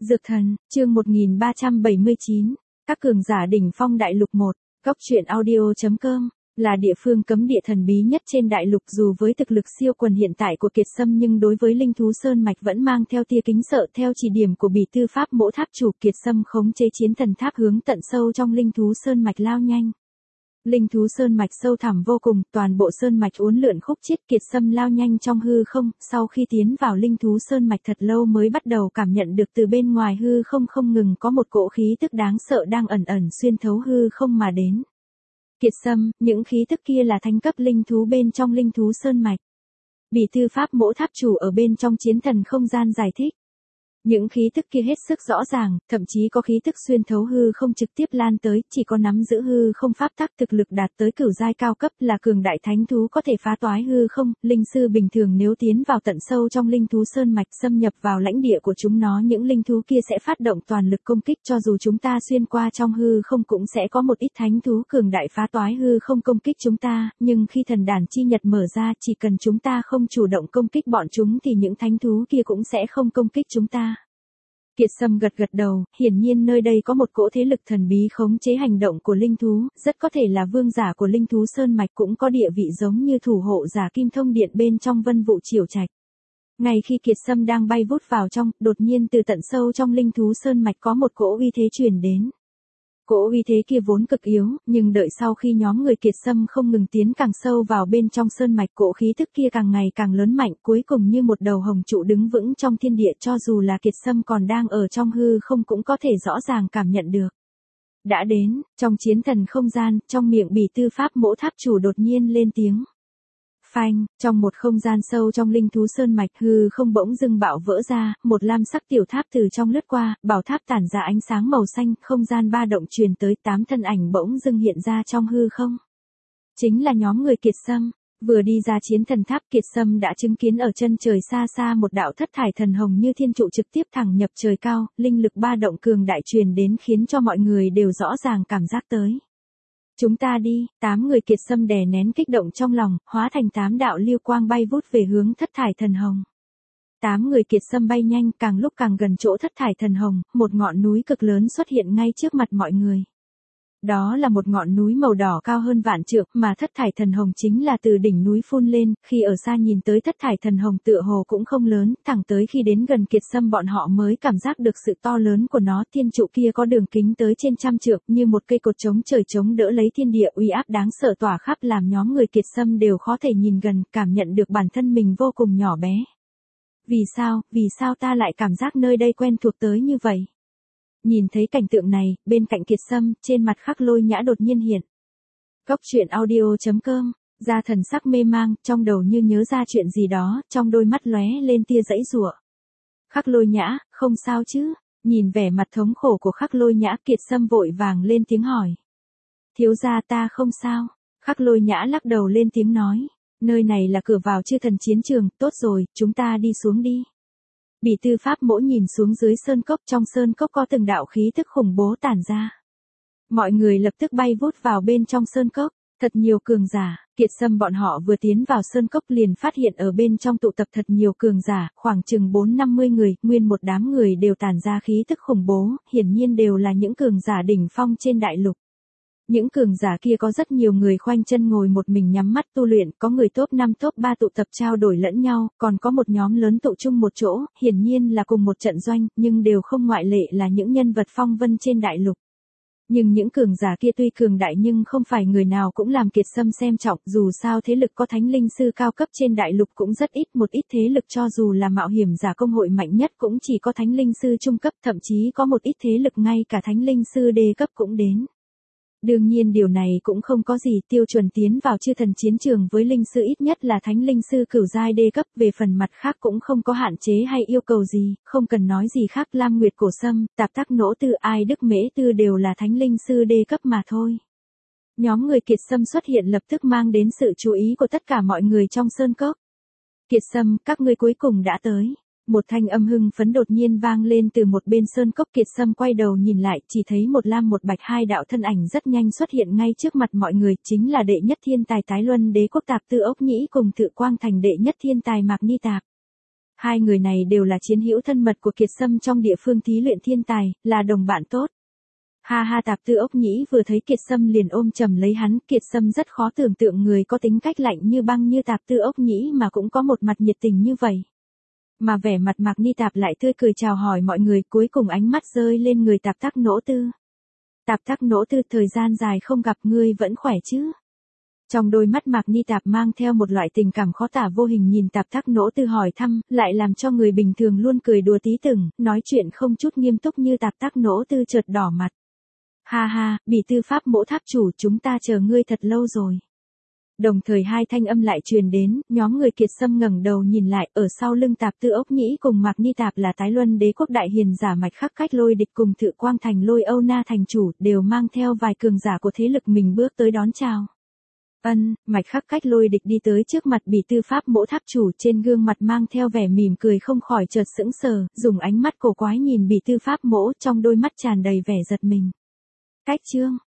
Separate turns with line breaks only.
Dược thần, chương 1379, các cường giả đỉnh phong đại lục 1, góc truyện audio.com, là địa phương cấm địa thần bí nhất trên đại lục. Dù với thực lực siêu quần hiện tại của Kiệt Sâm nhưng đối với linh thú sơn mạch vẫn mang theo tia kính sợ. Theo chỉ điểm của Bỉ Tư Pháp Mỗ Tháp chủ, Kiệt Sâm khống chế chiến thần tháp hướng tận sâu trong linh thú sơn mạch lao nhanh. Linh thú sơn mạch sâu thẳm vô cùng, toàn bộ sơn mạch uốn lượn khúc chiết. Kiệt Sâm lao nhanh trong hư không, sau khi tiến vào linh thú sơn mạch thật lâu mới bắt đầu cảm nhận được từ bên ngoài hư không không ngừng có một cỗ khí tức đáng sợ đang ẩn ẩn xuyên thấu hư không mà đến. Kiệt Sâm, những khí tức kia là thánh cấp linh thú bên trong linh thú sơn mạch. Bỉ Tư Pháp Mỗ Tháp chủ ở bên trong chiến thần không gian giải thích. Những khí tức kia hết sức rõ ràng, thậm chí có khí tức xuyên thấu hư không trực tiếp lan tới, chỉ có nắm giữ hư không pháp tắc thực lực đạt tới cửu giai cao cấp là cường đại thánh thú có thể phá toái hư không. Linh sư bình thường nếu tiến vào tận sâu trong linh thú sơn mạch xâm nhập vào lãnh địa của chúng nó, những linh thú kia sẽ phát động toàn lực công kích. Cho dù chúng ta xuyên qua trong hư không cũng sẽ có một ít thánh thú cường đại phá toái hư không công kích chúng ta, nhưng khi thần đàn chi nhật mở ra, chỉ cần chúng ta không chủ động công kích bọn chúng thì những thánh thú kia cũng sẽ không công kích chúng ta. Kiệt Sâm gật gật đầu, hiển nhiên nơi đây có một cỗ thế lực thần bí khống chế hành động của linh thú, rất có thể là vương giả của linh thú sơn mạch, cũng có địa vị giống như thủ hộ giả Kim Thông Điện bên trong Vân Vụ Triều Trạch. Ngay khi Kiệt Sâm đang bay vút vào trong, đột nhiên từ tận sâu trong linh thú sơn mạch có một cỗ uy thế truyền đến. Cỗ uy thế kia vốn cực yếu, nhưng đợi sau khi nhóm người Kiệt Sâm không ngừng tiến càng sâu vào bên trong sơn mạch, cỗ khí tức kia càng ngày càng lớn mạnh, cuối cùng như một đầu hồng trụ đứng vững trong thiên địa, cho dù là Kiệt Sâm còn đang ở trong hư không cũng có thể rõ ràng cảm nhận được. Đã đến, trong chiến thần không gian, trong miệng Bỉ Tư Pháp Mỗ Tháp chủ đột nhiên lên tiếng. Phanh, trong một không gian sâu trong linh thú sơn mạch, hư không bỗng dưng bạo vỡ ra, một lam sắc tiểu tháp từ trong lướt qua, bảo tháp tản ra ánh sáng màu xanh, không gian ba động truyền tới, 8 thân ảnh bỗng dưng hiện ra trong hư không. Chính là nhóm người Kiệt Sâm. Vừa đi ra chiến thần tháp, Kiệt Sâm đã chứng kiến ở chân trời xa xa một đạo thất thải thần hồng như thiên trụ trực tiếp thẳng nhập trời cao, linh lực ba động cường đại truyền đến khiến cho mọi người đều rõ ràng cảm giác tới. Chúng ta đi, 8 người Kiệt Sâm đè nén kích động trong lòng, hóa thành 8 đạo lưu quang bay vút về hướng thất thải thần hồng. 8 người Kiệt Sâm bay nhanh, càng lúc càng gần chỗ thất thải thần hồng, một ngọn núi cực lớn xuất hiện ngay trước mặt mọi người. Đó là một ngọn núi màu đỏ cao hơn vạn trượng, mà thất thải thần hồng chính là từ đỉnh núi phun lên. Khi ở xa nhìn tới thất thải thần hồng tựa hồ cũng không lớn, thẳng tới khi đến gần Kiệt Sâm bọn họ mới cảm giác được sự to lớn của nó. Thiên trụ kia có đường kính tới trên trăm trượng, như một cây cột chống trời chống đỡ lấy thiên địa, uy áp đáng sợ tỏa khắp làm nhóm người Kiệt Sâm đều khó thể nhìn gần, cảm nhận được bản thân mình vô cùng nhỏ bé. Vì sao ta lại cảm giác nơi đây quen thuộc tới như vậy? Nhìn thấy cảnh tượng này, bên cạnh Kiệt Sâm, trên mặt Khắc Lôi Nhã đột nhiên hiện. Góc truyện audio.com, ra thần sắc mê mang, trong đầu như nhớ ra chuyện gì đó, trong đôi mắt lóe lên tia giãy giụa. Khắc Lôi Nhã, không sao chứ? Nhìn vẻ mặt thống khổ của Khắc Lôi Nhã, Kiệt Sâm vội vàng lên tiếng hỏi. Thiếu gia, ta không sao. Khắc Lôi Nhã lắc đầu lên tiếng nói. Nơi này là cửa vào chư thần chiến trường, tốt rồi, chúng ta đi xuống đi. Bỉ Tư Pháp Mỗ nhìn xuống dưới sơn cốc, trong sơn cốc có từng đạo khí tức khủng bố tản ra. Mọi người lập tức bay vút vào bên trong sơn cốc, thật nhiều cường giả. Kiệt Sâm bọn họ vừa tiến vào sơn cốc liền phát hiện ở bên trong tụ tập thật nhiều cường giả, khoảng chừng 4-50 người, nguyên một đám người đều tản ra khí tức khủng bố, hiển nhiên đều là những cường giả đỉnh phong trên đại lục. Những cường giả kia có rất nhiều người khoanh chân ngồi một mình nhắm mắt tu luyện, có người top 5 top 3 tụ tập trao đổi lẫn nhau, còn có một nhóm lớn tụ chung một chỗ, hiển nhiên là cùng một trận doanh, nhưng đều không ngoại lệ là những nhân vật phong vân trên đại lục. Nhưng những cường giả kia tuy cường đại nhưng không phải người nào cũng làm Kiệt Sâm xem trọng, dù sao thế lực có thánh linh sư cao cấp trên đại lục cũng rất ít, một ít thế lực cho dù là mạo hiểm giả công hội mạnh nhất cũng chỉ có thánh linh sư trung cấp, thậm chí có một ít thế lực ngay cả thánh linh sư đê cấp cũng đến. Đương nhiên điều này cũng không có gì, tiêu chuẩn tiến vào chư thần chiến trường với linh sư ít nhất là thánh linh sư cửu giai đê cấp, về phần mặt khác cũng không có hạn chế hay yêu cầu gì, không cần nói gì khác. Lam Nguyệt Cổ Sâm, Tạp Tắc Nỗ Tư, Ai Đức Mễ Tư đều là thánh linh sư đê cấp mà thôi. Nhóm người Kiệt Sâm xuất hiện lập tức mang đến sự chú ý của tất cả mọi người trong sơn cốc. Kiệt Sâm, các ngươi cuối cùng đã tới. Một thanh âm hưng phấn đột nhiên vang lên từ một bên sơn cốc. Kiệt Sâm quay đầu nhìn lại, chỉ thấy một lam một bạch hai đạo thân ảnh rất nhanh xuất hiện ngay trước mặt mọi người, chính là đệ nhất thiên tài Tái Luân Đế quốc Tạp Tư Ốc Nhĩ cùng Tự Quang Thành đệ nhất thiên tài Mạc Ni Tạp. Hai người này đều là chiến hữu thân mật của Kiệt Sâm trong địa phương thí luyện thiên tài, là đồng bạn tốt. Ha ha, Tạp Tư Ốc Nhĩ vừa thấy Kiệt Sâm liền ôm chầm lấy hắn, Kiệt Sâm rất khó tưởng tượng người có tính cách lạnh như băng như Tạp Tư Ốc Nhĩ mà cũng có một mặt nhiệt tình như vậy. Mà vẻ mặt Mạc Ni Tạp lại tươi cười chào hỏi mọi người, cuối cùng ánh mắt rơi lên người Tạp Tắc Nỗ Tư. Tạp Tắc Nỗ Tư, thời gian dài không gặp, ngươi vẫn khỏe chứ? Trong đôi mắt Mạc Ni Tạp mang theo một loại tình cảm khó tả vô hình, nhìn Tạp Tắc Nỗ Tư hỏi thăm, lại làm cho người bình thường luôn cười đùa tí từng, nói chuyện không chút nghiêm túc như Tạp Tắc Nỗ Tư chợt đỏ mặt. Ha ha, Bỉ Tư Pháp Mỗ Tháp chủ, chúng ta chờ ngươi thật lâu rồi. Đồng thời hai thanh âm lại truyền đến, nhóm người Kiệt Sâm ngẩng đầu nhìn lại, ở sau lưng Tạp Tư Ốc Nhĩ cùng Mạc Ni Tạp là Tái Luân Đế quốc đại hiền giả Mạch Khắc Cách Lôi Địch cùng Thự Quang Thành Lôi Âu Na thành chủ, đều mang theo vài cường giả của thế lực mình bước tới đón chào. Mạch Khắc Cách Lôi Địch đi tới trước mặt Bỉ Tư Pháp Mỗ Tháp chủ, trên gương mặt mang theo vẻ mỉm cười không khỏi chợt sững sờ, dùng ánh mắt cổ quái nhìn Bỉ Tư Pháp Mỗ, trong đôi mắt tràn đầy vẻ giật mình. Cách Chương